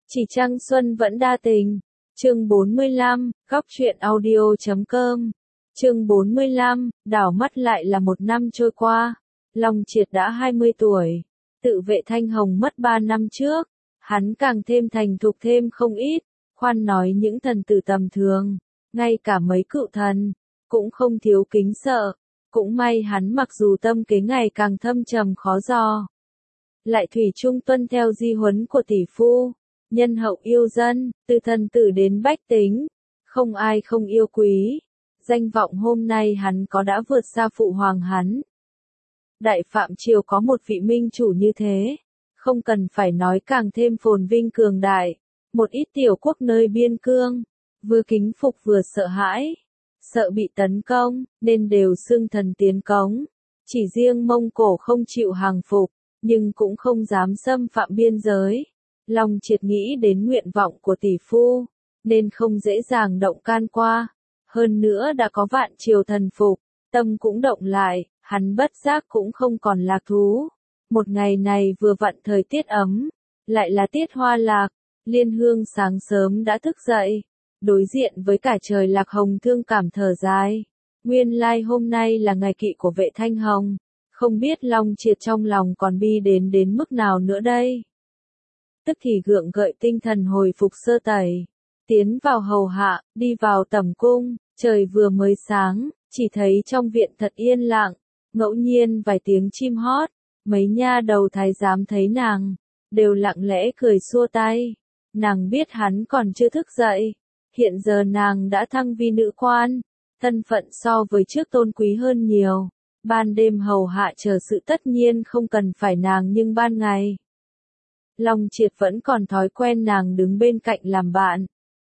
Chỉ Trăng Xuân vẫn đa tình. Chương 45, góc truyện audio.com. Chương 45, đảo mắt lại là một năm trôi qua. Long Triệt đã 20 tuổi. Tự Vệ Thanh Hồng mất 3 năm trước. Hắn càng thêm thành thục thêm không ít. Khoan nói những thần tử tầm thường. Ngay cả mấy cựu thần. Cũng không thiếu kính sợ. Cũng may hắn mặc dù tâm kế ngày càng thâm trầm khó dò. Lại thủy chung tuân theo di huấn của tỷ phu. Nhân hậu yêu dân, từ thần tử đến bách tính. Không ai không yêu quý. Danh vọng hôm nay hắn có đã vượt xa phụ hoàng hắn. Đại Phạm Triều có một vị minh chủ như thế. Không cần phải nói càng thêm phồn vinh cường đại. Một ít tiểu quốc nơi biên cương. Vừa kính phục vừa sợ hãi. Sợ bị tấn công, nên đều xưng thần tiến cống. Chỉ riêng Mông Cổ không chịu hàng phục, nhưng cũng không dám xâm phạm biên giới. Long Triệt nghĩ đến nguyện vọng của tỷ phu, nên không dễ dàng động can qua. Hơn nữa đã có vạn triều thần phục, tâm cũng động lại, hắn bất giác cũng không còn lạc thú. Một ngày này vừa vặn thời tiết ấm, lại là tiết hoa lạc, Liên Hương sáng sớm đã thức dậy. Đối diện với cả trời lạc hồng thương cảm thở dài. Nguyên lai hôm nay là ngày kỵ của Vệ Thanh Hồng. Không biết Long Triệt trong lòng còn bi đến mức nào nữa đây. Tức thì gượng gợi tinh thần hồi phục sơ tẩy. Tiến vào hầu hạ, đi vào tẩm cung. Trời vừa mới sáng, chỉ thấy trong viện thật yên lặng. Ngẫu nhiên vài tiếng chim hót. Mấy nha đầu thái giám thấy nàng, đều lặng lẽ cười xua tay. Nàng biết hắn còn chưa thức dậy. Hiện giờ nàng đã thăng vi nữ quan, thân phận so với trước tôn quý hơn nhiều. Ban đêm hầu hạ chờ sự tất nhiên không cần phải nàng nhưng ban ngày. Long Triệt vẫn còn thói quen nàng đứng bên cạnh làm bạn.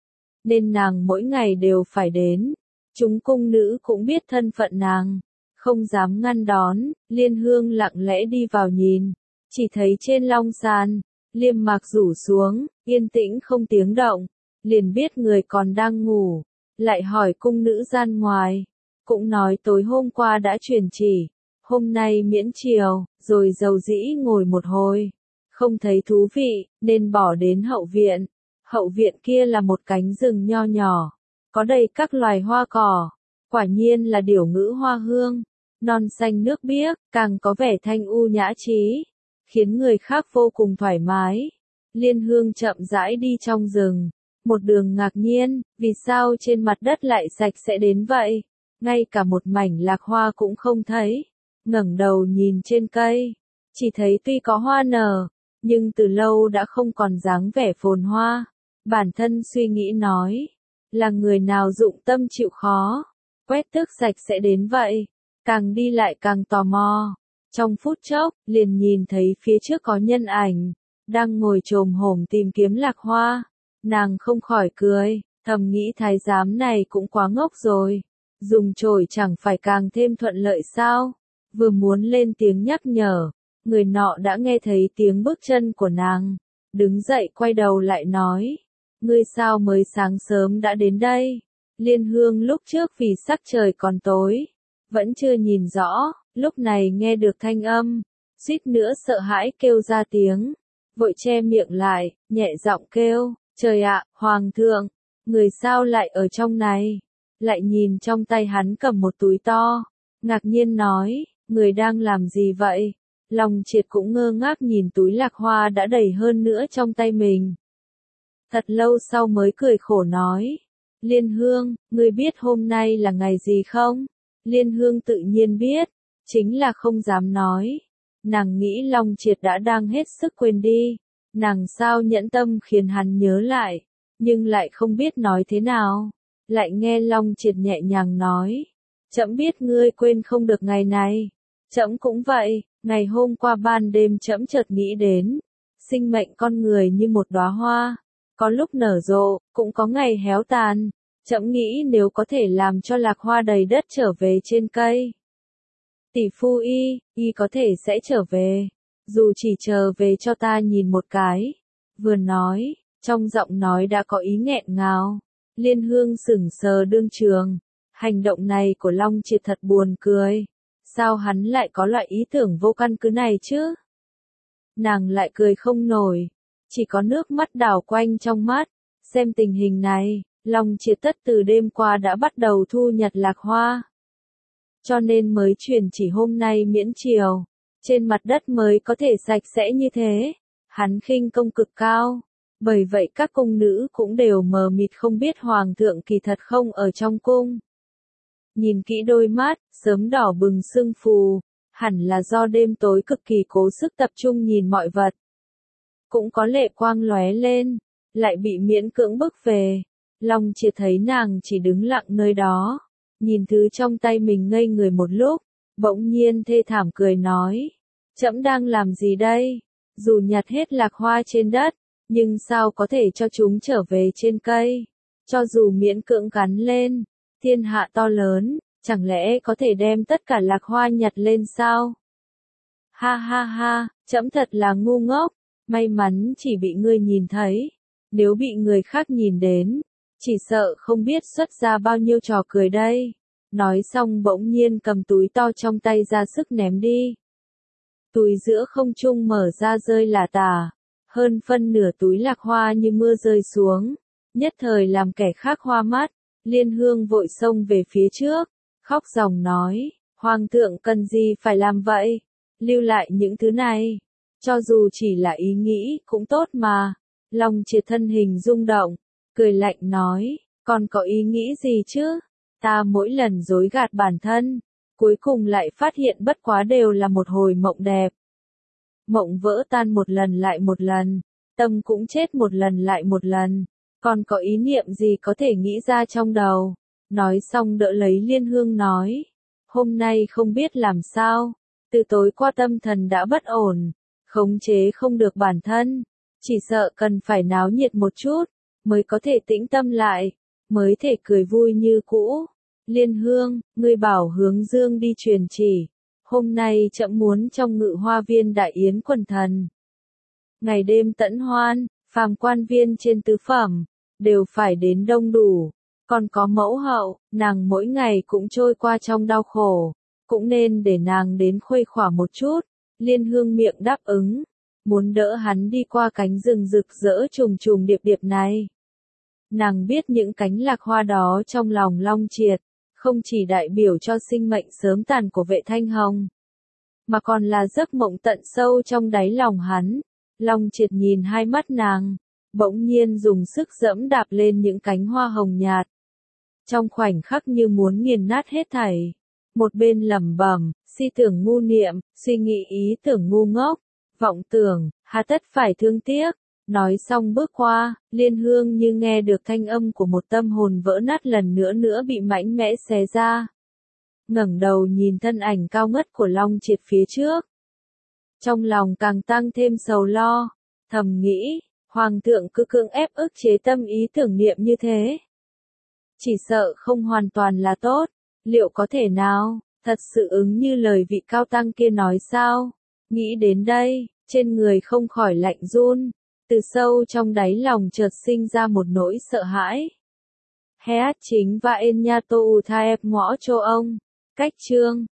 Nên nàng mỗi ngày đều phải đến. Chúng cung nữ cũng biết thân phận nàng. Không dám ngăn đón, Liên Hương lặng lẽ đi vào nhìn. Chỉ thấy trên long sàn, liêm mạc rủ xuống, yên tĩnh không tiếng động. Liền biết người còn đang ngủ, lại hỏi cung nữ gian ngoài, cũng nói tối hôm qua đã truyền chỉ, hôm nay miễn triều, rồi dầu dĩ ngồi một hồi, không thấy thú vị, nên bỏ đến hậu viện. Hậu viện kia là một cánh rừng nho nhỏ, có đầy các loài hoa cỏ, quả nhiên là điểu ngữ hoa hương, non xanh nước biếc, càng có vẻ thanh u nhã trí, khiến người khác vô cùng thoải mái. Liên Hương chậm rãi đi trong rừng. Một đường ngạc nhiên, vì sao trên mặt đất lại sạch sẽ đến vậy? Ngay cả một mảnh lạc hoa cũng không thấy. Ngẩng đầu nhìn trên cây, chỉ thấy tuy có hoa nở, nhưng từ lâu đã không còn dáng vẻ phồn hoa. Bản thân suy nghĩ nói, là người nào dụng tâm chịu khó, quét tước sạch sẽ đến vậy. Càng đi lại càng tò mò. Trong phút chốc, liền nhìn thấy phía trước có nhân ảnh, đang ngồi chồm hổm tìm kiếm lạc hoa. Nàng không khỏi cười, thầm nghĩ thái giám này cũng quá ngốc rồi. Dùng chổi chẳng phải càng thêm thuận lợi sao? Vừa muốn lên tiếng nhắc nhở, người nọ đã nghe thấy tiếng bước chân của nàng. Đứng dậy quay đầu lại nói, ngươi sao mới sáng sớm đã đến đây? Liên Hương lúc trước vì sắc trời còn tối, vẫn chưa nhìn rõ, lúc này nghe được thanh âm, suýt nữa sợ hãi kêu ra tiếng. Vội che miệng lại, nhẹ giọng kêu. Trời ạ, Hoàng thượng, người sao lại ở trong này? Lại nhìn trong tay hắn cầm một túi to, ngạc nhiên nói, người đang làm gì vậy? Long Triệt cũng ngơ ngác nhìn túi lạc hoa đã đầy hơn nữa trong tay mình. Thật lâu sau mới cười khổ nói, Liên Hương, ngươi biết hôm nay là ngày gì không? Liên Hương tự nhiên biết, chính là không dám nói. Nàng nghĩ Long Triệt đã đang hết sức quên đi. Nàng sao nhẫn tâm khiến hắn nhớ lại, nhưng lại không biết nói thế nào. Lại nghe Long Triệt nhẹ nhàng nói, trẫm biết ngươi quên không được ngày này. Trẫm cũng vậy, ngày hôm qua ban đêm trẫm chợt nghĩ đến, sinh mệnh con người như một đóa hoa, có lúc nở rộ, cũng có ngày héo tàn. Trẫm nghĩ nếu có thể làm cho lạc hoa đầy đất trở về trên cây, tỷ phu y có thể sẽ trở về. Dù chỉ chờ về cho ta nhìn một cái. Vừa nói, trong giọng nói đã có ý nghẹn ngào. Liên Hương sững sờ đương trường. Hành động này của Long Triệt thật buồn cười. Sao hắn lại có loại ý tưởng vô căn cứ này chứ? Nàng lại cười không nổi. chỉ có nước mắt đảo quanh trong mắt. Xem tình hình này, Long Triệt tất từ đêm qua đã bắt đầu thu nhặt lạc hoa. Cho nên mới truyền chỉ hôm nay miễn triều, trên mặt đất mới có thể sạch sẽ như thế. Hắn khinh công cực cao, bởi vậy các cung nữ cũng đều mờ mịt không biết hoàng thượng kỳ thật không ở trong cung. Nhìn kỹ đôi mắt, sớm đỏ bừng sưng phù, hẳn là do đêm tối cực kỳ cố sức tập trung nhìn mọi vật. Cũng có lệ quang lóe lên, lại bị miễn cưỡng bức về. Long Triệt thấy nàng chỉ đứng lặng nơi đó, nhìn thứ trong tay mình ngây người một lúc, bỗng nhiên thê thảm cười nói, trẫm đang làm gì đây? Dù nhặt hết lạc hoa trên đất, nhưng sao có thể cho chúng trở về trên cây? Cho dù miễn cưỡng gắn lên, thiên hạ to lớn, chẳng lẽ có thể đem tất cả lạc hoa nhặt lên sao? Ha ha ha, trẫm thật là ngu ngốc, may mắn chỉ bị ngươi nhìn thấy, nếu bị người khác nhìn đến, chỉ sợ không biết xuất ra bao nhiêu trò cười đây. Nói xong bỗng nhiên cầm túi to trong tay ra sức ném đi. Túi giữa không trung mở ra rơi lả tả, hơn phân nửa túi lạc hoa như mưa rơi xuống, nhất thời làm kẻ khác hoa mắt. Liên Hương vội xông về phía trước, khóc ròng nói, hoàng thượng cần gì phải làm vậy, lưu lại những thứ này, cho dù chỉ là ý nghĩ cũng tốt mà. Long Triệt thân hình rung động, cười lạnh nói, còn có ý nghĩ gì chứ, ta mỗi lần dối gạt bản thân, cuối cùng lại phát hiện bất quá đều là một hồi mộng đẹp. Mộng vỡ tan một lần lại một lần, tâm cũng chết một lần lại một lần, còn có ý niệm gì có thể nghĩ ra trong đầu. Nói xong đỡ lấy Liên Hương nói, hôm nay không biết làm sao, từ tối qua tâm thần đã bất ổn, khống chế không được bản thân, chỉ sợ cần phải náo nhiệt một chút, mới có thể tĩnh tâm lại, mới thể cười vui như cũ. Liên Hương, ngươi bảo Hướng Dương đi truyền chỉ, hôm nay trẫm muốn trong Ngự Hoa Viên đại yến quần thần. Ngày đêm tẫn hoan, phàm quan viên trên tứ phẩm, đều phải đến đông đủ. Còn có mẫu hậu, nàng mỗi ngày cũng trôi qua trong đau khổ, cũng nên để nàng đến khuây khỏa một chút. Liên Hương miệng đáp ứng, muốn đỡ hắn đi qua cánh rừng rực rỡ trùng trùng điệp điệp này. Nàng biết những cánh lạc hoa đó trong lòng Long Triệt, không chỉ đại biểu cho sinh mệnh sớm tàn của Vệ Thanh Hồng, mà còn là giấc mộng tận sâu trong đáy lòng hắn. Long Triệt nhìn hai mắt nàng, bỗng nhiên dùng sức giẫm đạp lên những cánh hoa hồng nhạt. Trong khoảnh khắc như muốn nghiền nát hết thảy. Một bên lẩm bẩm, si tưởng ngu niệm, suy nghĩ ý tưởng ngu ngốc, vọng tưởng, hà tất phải thương tiếc. Nói xong bước qua, Liên Hương như nghe được thanh âm của một tâm hồn vỡ nát lần nữa bị mạnh mẽ xé ra. Ngẩng đầu nhìn thân ảnh cao ngất của Long Triệt phía trước. Trong lòng càng tăng thêm sầu lo, thầm nghĩ, hoàng thượng cứ cưỡng ép ức chế tâm ý tưởng niệm như thế. Chỉ sợ không hoàn toàn là tốt, liệu có thể nào, thật sự ứng như lời vị cao tăng kia nói sao? Nghĩ đến đây, trên người không khỏi lạnh run, từ sâu trong đáy lòng chợt sinh ra một nỗi sợ hãi. Heat chính và en nha tô u tha ép ngõ cho ông, cách chương.